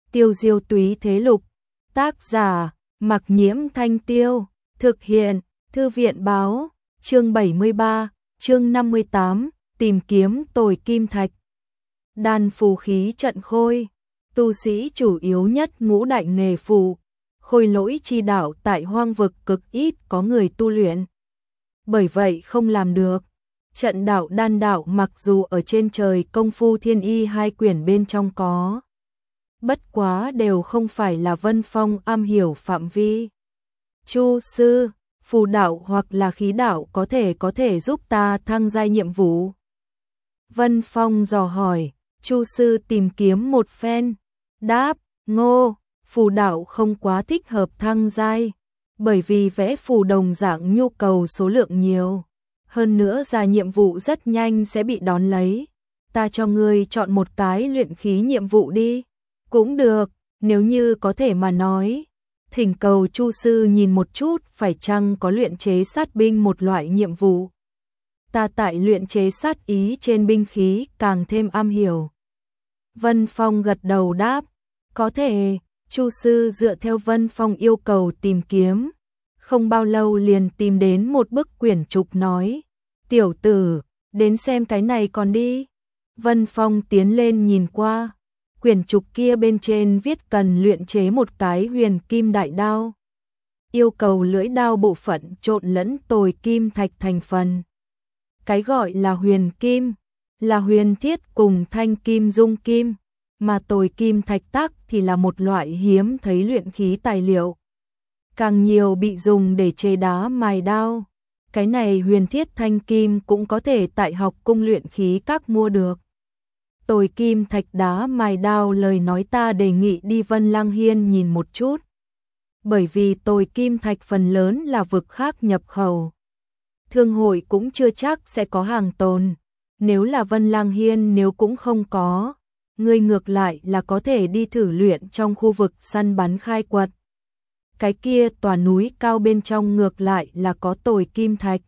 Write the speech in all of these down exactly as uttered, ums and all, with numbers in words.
Tiêu diêu túy thế lục. Tác giả, Mặc Nhiễm Thanh Tiêu. Thực hiện, Thư viện báo. Chương bảy mươi ba, chương năm mươi tám, tìm kiếm tồi kim thạch. Đan phù khí trận khôi. Tu sĩ chủ yếu nhất ngũ đại nghề phù. Khôi lỗi chi đạo tại hoang vực cực ít có người tu luyện. Bởi vậy không làm được. Trận đạo đan đạo mặc dù ở trên trời công phu thiên y hai quyển bên trong có. Bất quá đều không phải là Vân Phong am hiểu phạm vi. Chu sư, phù đạo hoặc là khí đạo có thể có thể giúp ta thăng giai nhiệm vụ. Vân Phong dò hỏi, Chu sư tìm kiếm một phen. Đáp, ngô, phù đạo không quá thích hợp thăng giai. Bởi vì vẽ phù đồng dạng nhu cầu số lượng nhiều. Hơn nữa ra nhiệm vụ rất nhanh sẽ bị đón lấy. Ta cho ngươi chọn một cái luyện khí nhiệm vụ đi. Cũng được, nếu như có thể mà nói. Thỉnh cầu Chu sư nhìn một chút phải chăng có luyện chế sát binh một loại nhiệm vụ. Ta tại luyện chế sát ý trên binh khí càng thêm am hiểu. Vân Phong gật đầu đáp, có thể. Chu sư dựa theo Vân Phong yêu cầu tìm kiếm. Không bao lâu liền tìm đến một bức quyển trục nói, tiểu tử, đến xem cái này còn đi. Vân Phong tiến lên nhìn qua. Quyển trục kia bên trên viết cần luyện chế một cái huyền kim đại đao. Yêu cầu lưỡi đao bộ phận trộn lẫn tồi kim thạch thành phần. Cái gọi là huyền kim, là huyền thiết cùng thanh kim dung kim, mà tồi kim thạch tác thì là một loại hiếm thấy luyện khí tài liệu. Càng nhiều bị dùng để chế đá mài đao. Cái này huyền thiết thanh kim cũng có thể tại học cung luyện khí các mua được. Tồi kim thạch đá mài đao lời nói ta đề nghị đi Vân Lăng Hiên nhìn một chút. Bởi vì tồi kim thạch phần lớn là vực khác nhập khẩu. Thương hội cũng chưa chắc sẽ có hàng tồn. Nếu là Vân Lăng Hiên nếu cũng không có. Ngươi ngược lại là có thể đi thử luyện trong khu vực săn bắn khai quật. Cái kia tòa núi cao bên trong ngược lại là có tồi kim thạch.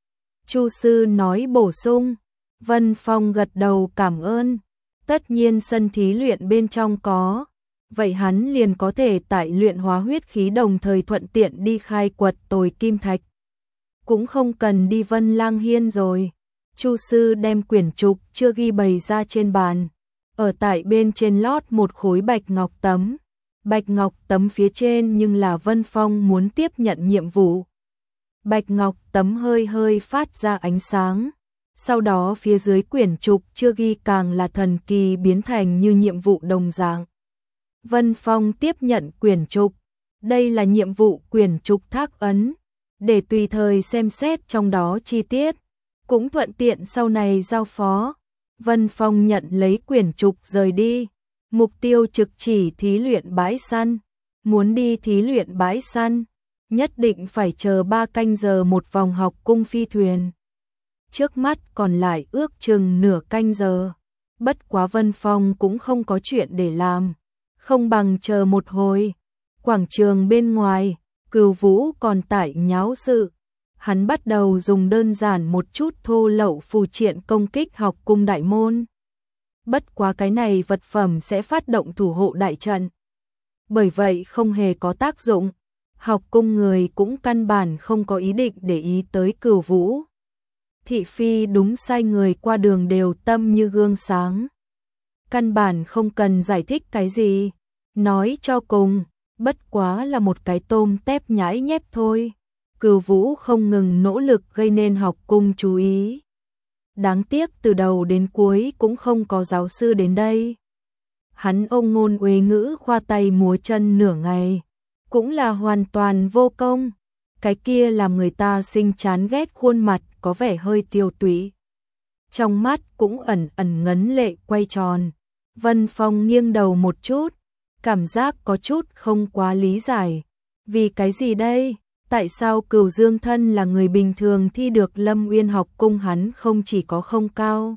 Chu sư nói bổ sung. Vân Phong gật đầu cảm ơn. Tất nhiên sân thí luyện bên trong có. Vậy hắn liền có thể tại luyện hóa huyết khí đồng thời thuận tiện đi khai quật tồi kim thạch. Cũng không cần đi Vân Lang Hiên rồi. Chu sư đem quyển trục chưa ghi bày ra trên bàn. Ở tại bên trên lót một khối bạch ngọc tấm. Bạch ngọc tấm phía trên nhưng là Vân Phong muốn tiếp nhận nhiệm vụ. Bạch ngọc tấm hơi hơi phát ra ánh sáng. Sau đó phía dưới quyển trục chưa ghi càng là thần kỳ biến thành như nhiệm vụ đồng dạng. Vân Phong tiếp nhận quyển trục. Đây là nhiệm vụ quyển trục thác ấn. Để tùy thời xem xét trong đó chi tiết. Cũng thuận tiện sau này giao phó. Vân Phong nhận lấy quyển trục rời đi. Mục tiêu trực chỉ thí luyện bãi săn. Muốn đi thí luyện bãi săn, nhất định phải chờ ba canh giờ một vòng học cung phi thuyền. Trước mắt còn lại ước chừng nửa canh giờ. Bất quá Vân Phong cũng không có chuyện để làm. Không bằng chờ một hồi. Quảng trường bên ngoài, Cửu Vũ còn tại nháo sự. Hắn bắt đầu dùng đơn giản một chút thô lậu phù triện công kích học cung đại môn. Bất quá cái này vật phẩm sẽ phát động thủ hộ đại trận. Bởi vậy không hề có tác dụng. Học cung người cũng căn bản không có ý định để ý tới Cửu Vũ. Thị phi đúng sai người qua đường đều tâm như gương sáng. Căn bản không cần giải thích cái gì. Nói cho cùng, bất quá là một cái tôm tép nhãi nhép thôi. Cửu Vũ không ngừng nỗ lực gây nên học cung chú ý. Đáng tiếc từ đầu đến cuối cũng không có giáo sư đến đây. Hắn ông ngôn uế ngữ khoa tay múa chân nửa ngày. Cũng là hoàn toàn vô công. Cái kia làm người ta sinh chán ghét khuôn mặt có vẻ hơi tiêu tụy. Trong mắt cũng ẩn ẩn ngấn lệ quay tròn. Vân Phong nghiêng đầu một chút. Cảm giác có chút không quá lý giải. Vì cái gì đây? Tại sao Cửu Dương thân là người bình thường thi được Lâm Uyên học cung hắn không chỉ có không cao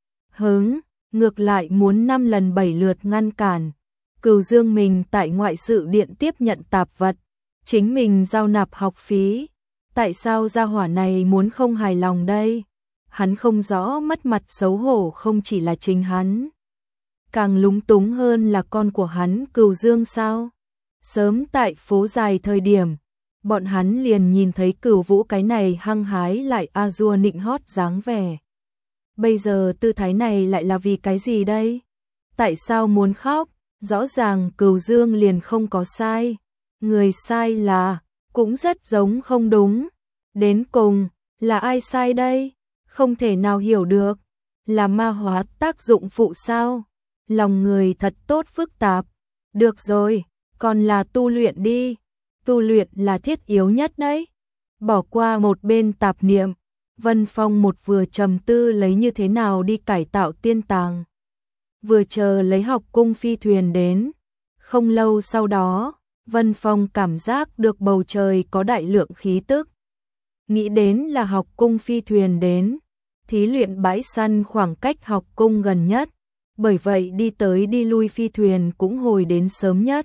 hứng, ngược lại muốn năm lần bảy lượt ngăn cản. Cửu Dương mình tại ngoại sự điện tiếp nhận tạp vật, chính mình giao nạp học phí. Tại sao gia hỏa này muốn không hài lòng đây? Hắn không rõ mất mặt xấu hổ không chỉ là chính hắn. Càng lúng túng hơn là con của hắn Cửu Dương sao? Sớm tại phố dài thời điểm, bọn hắn liền nhìn thấy Cửu Vũ cái này hăng hái lại a dua nịnh hót dáng vẻ. Bây giờ tư thái này lại là vì cái gì đây? Tại sao muốn khóc? Rõ ràng Cửu Dương liền không có sai. Người sai là, cũng rất giống không đúng. Đến cùng, là ai sai đây? Không thể nào hiểu được. Là ma hóa tác dụng phụ sao? Lòng người thật tốt phức tạp. Được rồi, còn là tu luyện đi. Tu luyện là thiết yếu nhất đấy. Bỏ qua một bên tạp niệm, Vân Phong một vừa trầm tư lấy như thế nào đi cải tạo tiên tàng. Vừa chờ lấy học cung phi thuyền đến. Không lâu sau đó, Vân Phong cảm giác được bầu trời có đại lượng khí tức. Nghĩ đến là học cung phi thuyền đến, thí luyện bãi săn khoảng cách học cung gần nhất, bởi vậy đi tới đi lui phi thuyền cũng hồi đến sớm nhất.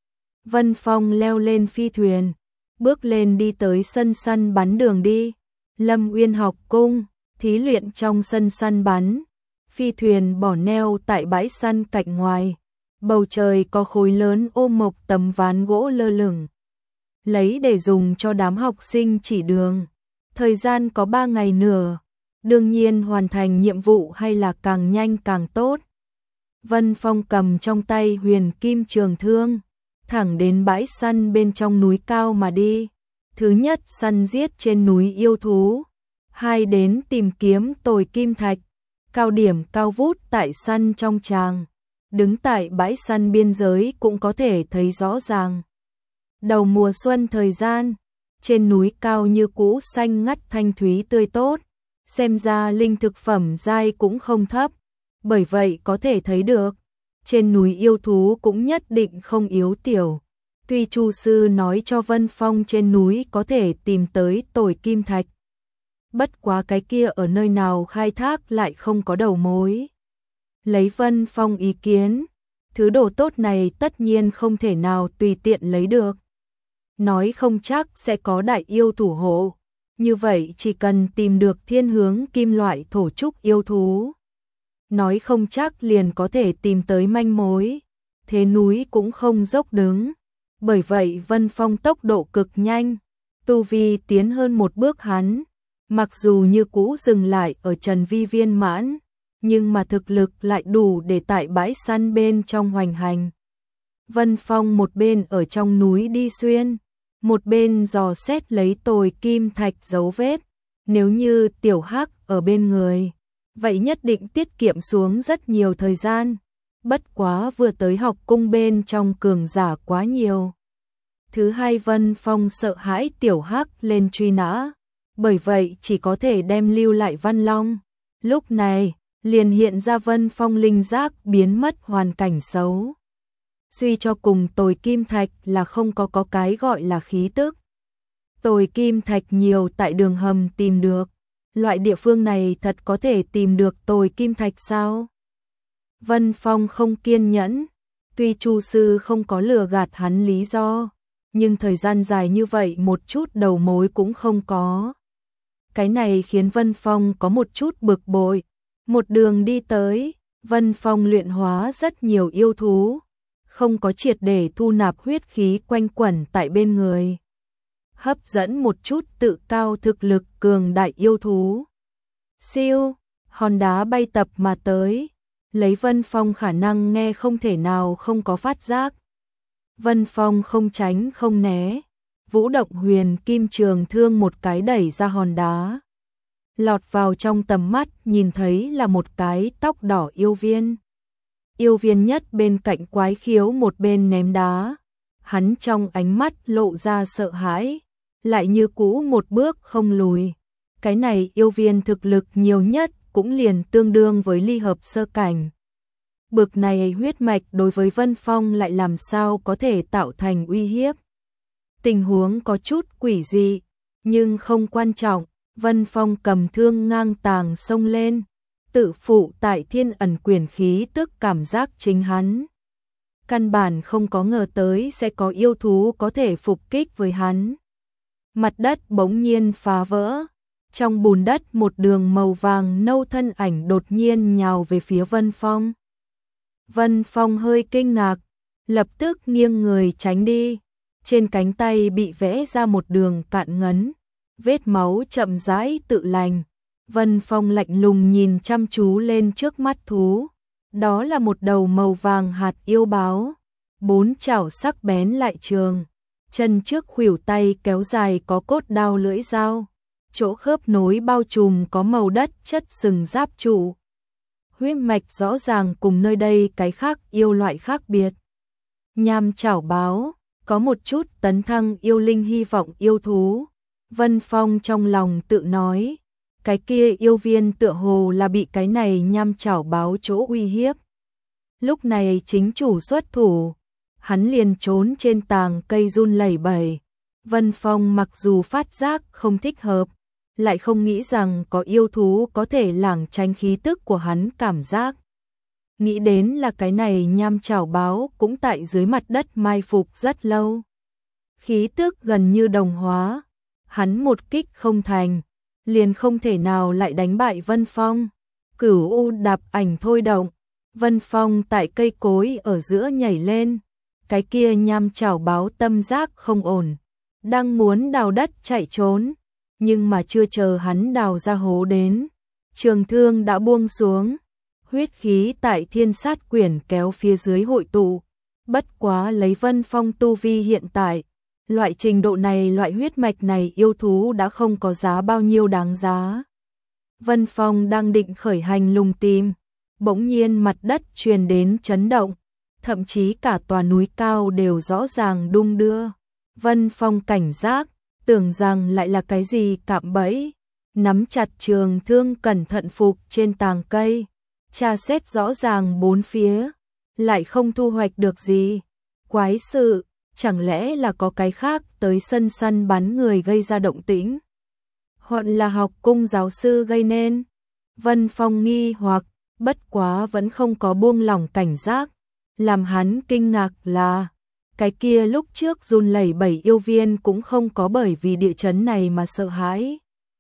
Vân Phong leo lên phi thuyền, bước lên đi tới sân săn bắn đường đi. Lâm Uyên học cung, thí luyện trong sân săn bắn. Phi thuyền bỏ neo tại bãi săn cạnh ngoài. Bầu trời có khối lớn ô mộc tấm ván gỗ lơ lửng, lấy để dùng cho đám học sinh chỉ đường. Thời gian có ba ngày nữa, đương nhiên hoàn thành nhiệm vụ hay là càng nhanh càng tốt. Vân Phong cầm trong tay huyền kim trường thương, thẳng đến bãi săn bên trong núi cao mà đi. Thứ nhất săn giết trên núi yêu thú, hai đến tìm kiếm tồi kim thạch. Cao điểm cao vút tại săn trong tràng, đứng tại bãi săn biên giới cũng có thể thấy rõ ràng. Đầu mùa xuân thời gian, trên núi cao như cũ xanh ngắt thanh thúy tươi tốt, xem ra linh thực phẩm giai cũng không thấp, bởi vậy có thể thấy được, trên núi yêu thú cũng nhất định không yếu tiểu. Tuy Chu sư nói cho Vân Phong trên núi có thể tìm tới tồi kim thạch, bất quá cái kia ở nơi nào khai thác lại không có đầu mối. Lấy Vân Phong ý kiến, thứ đồ tốt này tất nhiên không thể nào tùy tiện lấy được. Nói không chắc sẽ có đại yêu thủ hộ, như vậy chỉ cần tìm được thiên hướng kim loại thổ trúc yêu thú, nói không chắc liền có thể tìm tới manh mối. Thế núi cũng không dốc đứng, bởi vậy Vân Phong tốc độ cực nhanh, tu vi tiến hơn một bước hắn. Mặc dù như cũ dừng lại ở Trần Vi viên mãn, nhưng mà thực lực lại đủ để tại bãi săn bên trong hoành hành. Vân Phong một bên ở trong núi đi xuyên, một bên dò xét lấy tồi kim thạch dấu vết. Nếu như Tiểu Hắc ở bên người, vậy nhất định tiết kiệm xuống rất nhiều thời gian. Bất quá vừa tới học cung bên trong cường giả quá nhiều. Thứ hai Vân Phong sợ hãi Tiểu Hắc lên truy nã, bởi vậy chỉ có thể đem lưu lại Văn Long. Lúc này, liền hiện ra Vân Phong linh giác biến mất hoàn cảnh xấu. Suy cho cùng tồi kim thạch là không có có cái gọi là khí tức. Tồi kim thạch nhiều tại đường hầm tìm được. Loại địa phương này thật có thể tìm được tồi kim thạch sao? Vân Phong không kiên nhẫn. Tuy Chu sư không có lừa gạt hắn lý do, nhưng thời gian dài như vậy một chút đầu mối cũng không có. Cái này khiến Vân Phong có một chút bực bội. Một đường đi tới, Vân Phong luyện hóa rất nhiều yêu thú, không có triệt để thu nạp huyết khí quanh quẩn tại bên người. Hấp dẫn một chút tự cao thực lực cường đại yêu thú. Siêu, hòn đá bay tập mà tới, lấy Vân Phong khả năng nghe không thể nào không có phát giác. Vân Phong không tránh không né, vũ động huyền kim trường thương một cái đẩy ra hòn đá. Lọt vào trong tầm mắt nhìn thấy là một cái tóc đỏ yêu viên. Yêu viên nhất bên cạnh quái khiếu một bên ném đá. Hắn trong ánh mắt lộ ra sợ hãi, lại như cũ một bước không lùi. Cái này yêu viên thực lực nhiều nhất cũng liền tương đương với ly hợp sơ cảnh. Bực này huyết mạch đối với Vân Phong lại làm sao có thể tạo thành uy hiếp. Tình huống có chút quỷ dị, nhưng không quan trọng. Vân Phong cầm thương ngang tàng xông lên, tự phụ tại thiên ẩn quyền khí tức cảm giác chính hắn. Căn bản không có ngờ tới sẽ có yêu thú có thể phục kích với hắn. Mặt đất bỗng nhiên phá vỡ, trong bùn đất một đường màu vàng nâu thân ảnh đột nhiên nhào về phía Vân Phong. Vân Phong hơi kinh ngạc, lập tức nghiêng người tránh đi. Trên cánh tay bị vẽ ra một đường cạn ngấn, vết máu chậm rãi tự lành. Vân Phong lạnh lùng nhìn chăm chú lên trước mắt thú. Đó là một đầu màu vàng hạt yêu báo, bốn chảo sắc bén lại trường, chân trước khuỷu tay kéo dài có cốt đao lưỡi dao, chỗ khớp nối bao trùm có màu đất chất sừng giáp trụ. Huyết mạch rõ ràng cùng nơi đây cái khác yêu loại khác biệt. Nham chảo báo, có một chút tấn thăng yêu linh hy vọng yêu thú. Vân Phong trong lòng tự nói, cái kia yêu viên tựa hồ là bị cái này nham chảo báo chỗ uy hiếp. Lúc này chính chủ xuất thủ, hắn liền trốn trên tàng cây run lẩy bẩy. Vân Phong mặc dù phát giác không thích hợp, lại không nghĩ rằng có yêu thú có thể lảng tránh khí tức của hắn cảm giác. Nghĩ đến là cái này nham chảo báo cũng tại dưới mặt đất mai phục rất lâu. Khí tức gần như đồng hóa, hắn một kích không thành, liền không thể nào lại đánh bại Vân Phong. Cửu U đạp ảnh thôi động, Vân Phong tại cây cối ở giữa nhảy lên. Cái kia nham chảo báo tâm giác không ổn, đang muốn đào đất chạy trốn, nhưng mà chưa chờ hắn đào ra hố đến, trường thương đã buông xuống, huyết khí tại thiên sát quyển kéo phía dưới hội tụ. Bất quá lấy Vân Phong tu vi hiện tại, loại trình độ này, loại huyết mạch này yêu thú đã không có giá bao nhiêu đáng giá. Vân Phong đang định khởi hành lùng tìm, bỗng nhiên mặt đất truyền đến chấn động, thậm chí cả tòa núi cao đều rõ ràng đung đưa. Vân Phong cảnh giác, tưởng rằng lại là cái gì cạm bẫy, nắm chặt trường thương cẩn thận phục trên tàng cây, tra xét rõ ràng bốn phía, lại không thu hoạch được gì. Quái sự, chẳng lẽ là có cái khác tới sân săn bắn người gây ra động tĩnh? Hoặc là học cung giáo sư gây nên? Vân Phong nghi hoặc, bất quá vẫn không có buông lỏng cảnh giác. Làm hắn kinh ngạc là, cái kia lúc trước run lẩy bẩy yêu viên cũng không có bởi vì địa chấn này mà sợ hãi.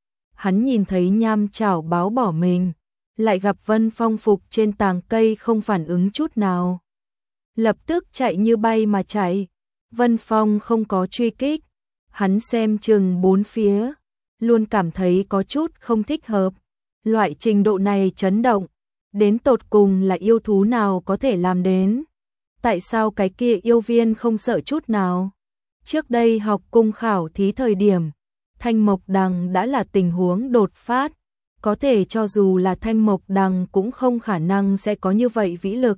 Hắn nhìn thấy nham chảo báo bỏ mình, lại gặp Vân Phong phục trên tàng cây không phản ứng chút nào. Lập tức chạy như bay mà chạy. Vân Phong không có truy kích, hắn xem chừng bốn phía, luôn cảm thấy có chút không thích hợp. Loại trình độ này chấn động, đến tột cùng là yêu thú nào có thể làm đến? Tại sao cái kia yêu viên không sợ chút nào? Trước đây học cung khảo thí thời điểm, Thanh Mộc Đằng đã là tình huống đột phát, có thể cho dù là Thanh Mộc Đằng cũng không khả năng sẽ có như vậy vĩ lực.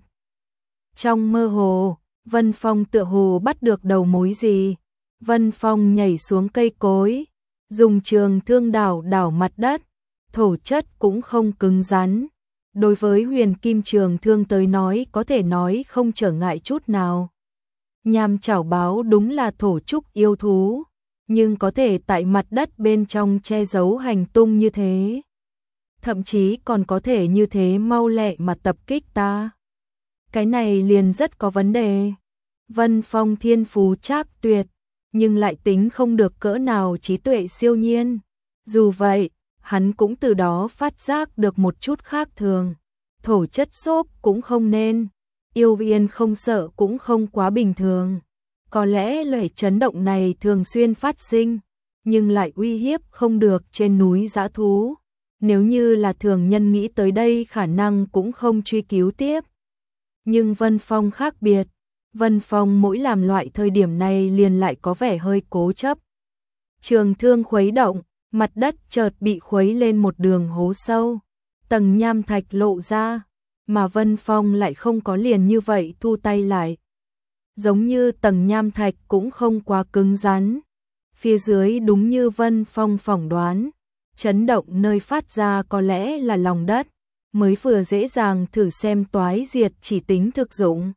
Trong mơ hồ, Vân Phong tựa hồ bắt được đầu mối gì. Vân Phong nhảy xuống cây cối, dùng trường thương đảo đảo mặt đất, thổ chất cũng không cứng rắn. Đối với huyền kim trường thương tới nói có thể nói không trở ngại chút nào. Nham chảo báo đúng là thổ trúc yêu thú, nhưng có thể tại mặt đất bên trong che giấu hành tung như thế. Thậm chí còn có thể như thế mau lẹ mà tập kích ta. Cái này liền rất có vấn đề. Vân Phong thiên phú trác tuyệt, nhưng lại tính không được cỡ nào trí tuệ siêu nhiên. Dù vậy, hắn cũng từ đó phát giác được một chút khác thường. Thổ chất xốp cũng không nên, yêu viên không sợ cũng không quá bình thường. Có lẽ loại chấn động này thường xuyên phát sinh, nhưng lại uy hiếp không được trên núi dã thú. Nếu như là thường nhân nghĩ tới đây khả năng cũng không truy cứu tiếp. Nhưng Vân Phong khác biệt, Vân Phong mỗi làm loại thời điểm này liền lại có vẻ hơi cố chấp. Trường thương khuấy động, mặt đất chợt bị khuấy lên một đường hố sâu, tầng nham thạch lộ ra, mà Vân Phong lại không có liền như vậy thu tay lại. Giống như tầng nham thạch cũng không quá cứng rắn. Phía dưới đúng như Vân Phong phỏng đoán, chấn động nơi phát ra có lẽ là lòng đất, mới vừa dễ dàng thử xem toái diệt chỉ tính thực dụng.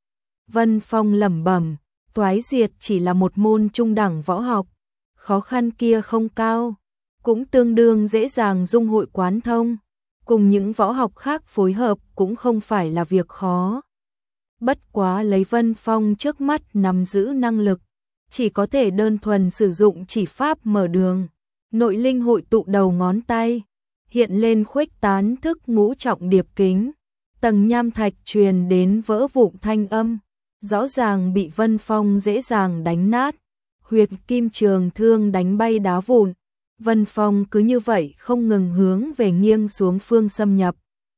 Vân Phong lẩm bẩm, toái diệt chỉ là một môn trung đẳng võ học, khó khăn kia không cao, cũng tương đương dễ dàng dung hội quán thông, cùng những võ học khác phối hợp cũng không phải là việc khó. Bất quá lấy Vân Phong trước mắt nắm giữ năng lực, chỉ có thể đơn thuần sử dụng chỉ pháp mở đường, nội linh hội tụ đầu ngón tay, hiện lên khuếch tán thức ngũ trọng điệp kính, tầng nham thạch truyền đến vỡ vụn thanh âm, rõ ràng bị Vân Phong dễ dàng đánh nát, huyệt kim trường thương đánh bay đá vụn. Vân Phong cứ như vậy không ngừng hướng về nghiêng xuống phương xâm nhập.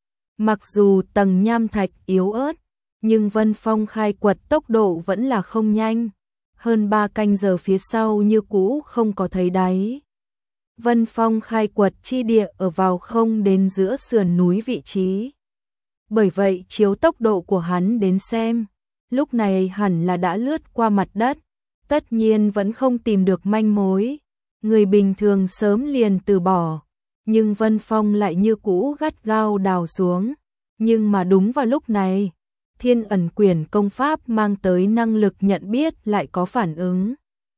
Mặc dù tầng nham thạch yếu ớt, nhưng Vân Phong khai quật tốc độ vẫn là không nhanh. Hơn ba canh giờ phía sau như cũ không có thấy đáy. Vân Phong khai quật chi địa ở vào không đến giữa sườn núi vị trí. Bởi vậy chiếu tốc độ của hắn đến xem, lúc này hẳn là đã lướt qua mặt đất, tất nhiên vẫn không tìm được manh mối. Người bình thường sớm liền từ bỏ, nhưng Vân Phong lại như cũ gắt gao đào xuống. Nhưng mà đúng vào lúc này, Thiên Ẩn Quyển công pháp mang tới năng lực nhận biết lại có phản ứng.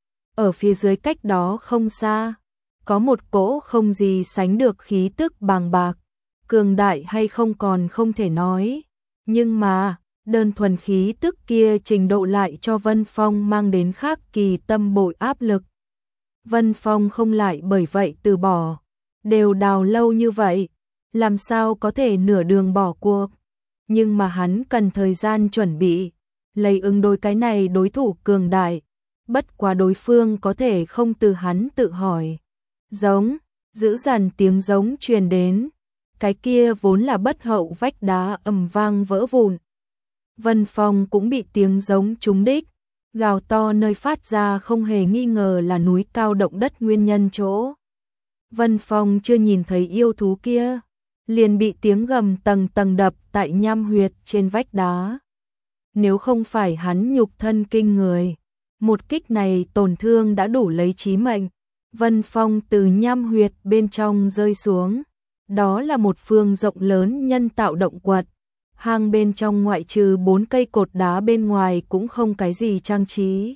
Ở phía dưới cách đó không xa, có một cỗ không gì sánh được khí tức bàng bạc, cường đại hay không còn không thể nói. Nhưng mà, đơn thuần khí tức kia trình độ lại cho Vân Phong mang đến khác kỳ tâm bội áp lực. Vân Phong không lại bởi vậy từ bỏ, đều đào lâu như vậy, làm sao có thể nửa đường bỏ cuộc. Nhưng mà hắn cần thời gian chuẩn bị, lấy ứng đối cái này đối thủ cường đại, bất quá đối phương có thể không từ hắn tự hỏi. Giống, dữ dằn tiếng giống truyền đến, cái kia vốn là bất hậu vách đá ầm vang vỡ vụn. Vân Phong cũng bị tiếng giống trúng đích, gào to nơi phát ra không hề nghi ngờ là núi cao động đất nguyên nhân chỗ. Vân Phong chưa nhìn thấy yêu thú kia, liền bị tiếng gầm tầng tầng đập tại nham huyệt trên vách đá. Nếu không phải hắn nhục thân kinh người, một kích này tổn thương đã đủ lấy chí mệnh. Vân Phong từ nham huyệt bên trong rơi xuống, đó là một phương rộng lớn nhân tạo động quật. Hang bên trong ngoại trừ bốn cây cột đá bên ngoài cũng không cái gì trang trí.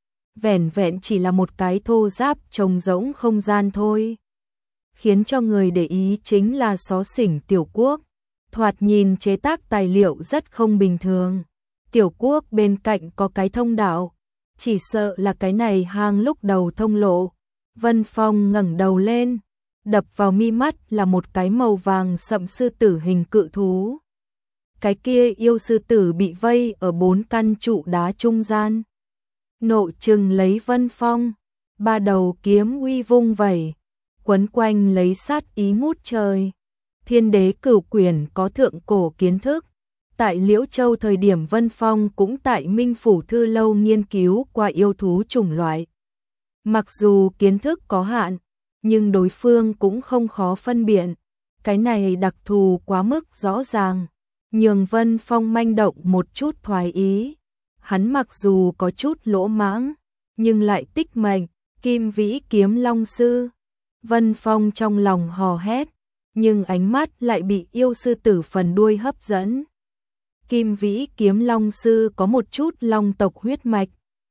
Vẻn vẹn chỉ là một cái thô ráp trống rỗng không gian thôi. Khiến cho người để ý chính là xó xỉnh Tiểu Quốc. Thoạt nhìn chế tác tài liệu rất không bình thường. Tiểu Quốc bên cạnh có cái thông đạo. Chỉ sợ là cái này hang lúc đầu thông lộ. Vân Phong ngẩng đầu lên. Đập vào mi mắt là một cái màu vàng sậm sư tử hình cự thú. Cái kia yêu sư tử bị vây ở bốn căn trụ đá trung gian. Nộ trừng lấy Vân Phong, ba đầu kiếm uy vung vẩy, quấn quanh lấy sát ý ngút trời. Thiên đế cửu quyển có thượng cổ kiến thức. Tại Liễu Châu thời điểm Vân Phong cũng tại Minh Phủ Thư Lâu nghiên cứu qua yêu thú chủng loại. Mặc dù kiến thức có hạn, nhưng đối phương cũng không khó phân biệt. Cái này đặc thù quá mức rõ ràng. Nhường Vân Phong manh động một chút thoái ý. Hắn mặc dù có chút lỗ mãng, nhưng lại tích mệnh, Kim Vĩ Kiếm Long Sư. Vân Phong trong lòng hò hét, nhưng ánh mắt lại bị yêu sư tử phần đuôi hấp dẫn. Kim Vĩ Kiếm Long Sư có một chút long tộc huyết mạch.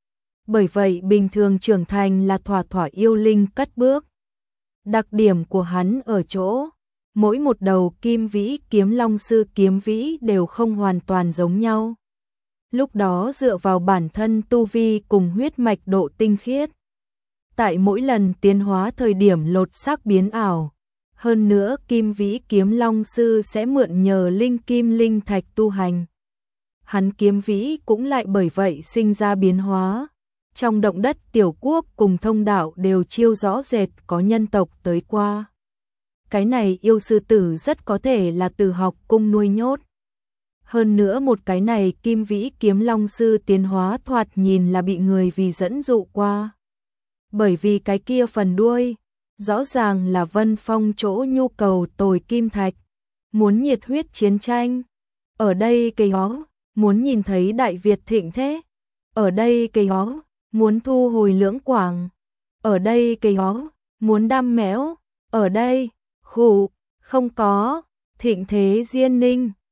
Bởi vậy bình thường trưởng thành là thỏa thỏa yêu linh cất bước. Đặc điểm của hắn ở chỗ, mỗi một đầu Kim Vĩ Kiếm Long Sư kiếm vĩ đều không hoàn toàn giống nhau. Lúc đó dựa vào bản thân tu vi cùng huyết mạch độ tinh khiết. Tại mỗi lần tiến hóa thời điểm lột xác biến ảo. Hơn nữa Kim Vĩ Kiếm Long Sư sẽ mượn nhờ linh kim linh thạch tu hành. Hắn kiếm vĩ cũng lại bởi vậy sinh ra biến hóa. Trong động đất Tiểu Quốc cùng thông đạo đều chiêu rõ rệt có nhân tộc tới qua. Cái này yêu sư tử rất có thể là từ học cung nuôi nhốt. Hơn nữa một cái này Kim Vĩ Kiếm Long Sư tiến hóa thoạt nhìn là bị người vì dẫn dụ qua. Bởi vì cái kia phần đuôi, rõ ràng là Vân Phong chỗ nhu cầu tồi kim thạch, muốn nhiệt huyết chiến tranh. Ở đây cây hó, muốn nhìn thấy Đại Việt thịnh thế. Ở đây cây hó, muốn thu hồi lưỡng quảng. Ở đây cây hó, muốn đam méo. Ở đây, khủ, không có, thịnh thế diên ninh.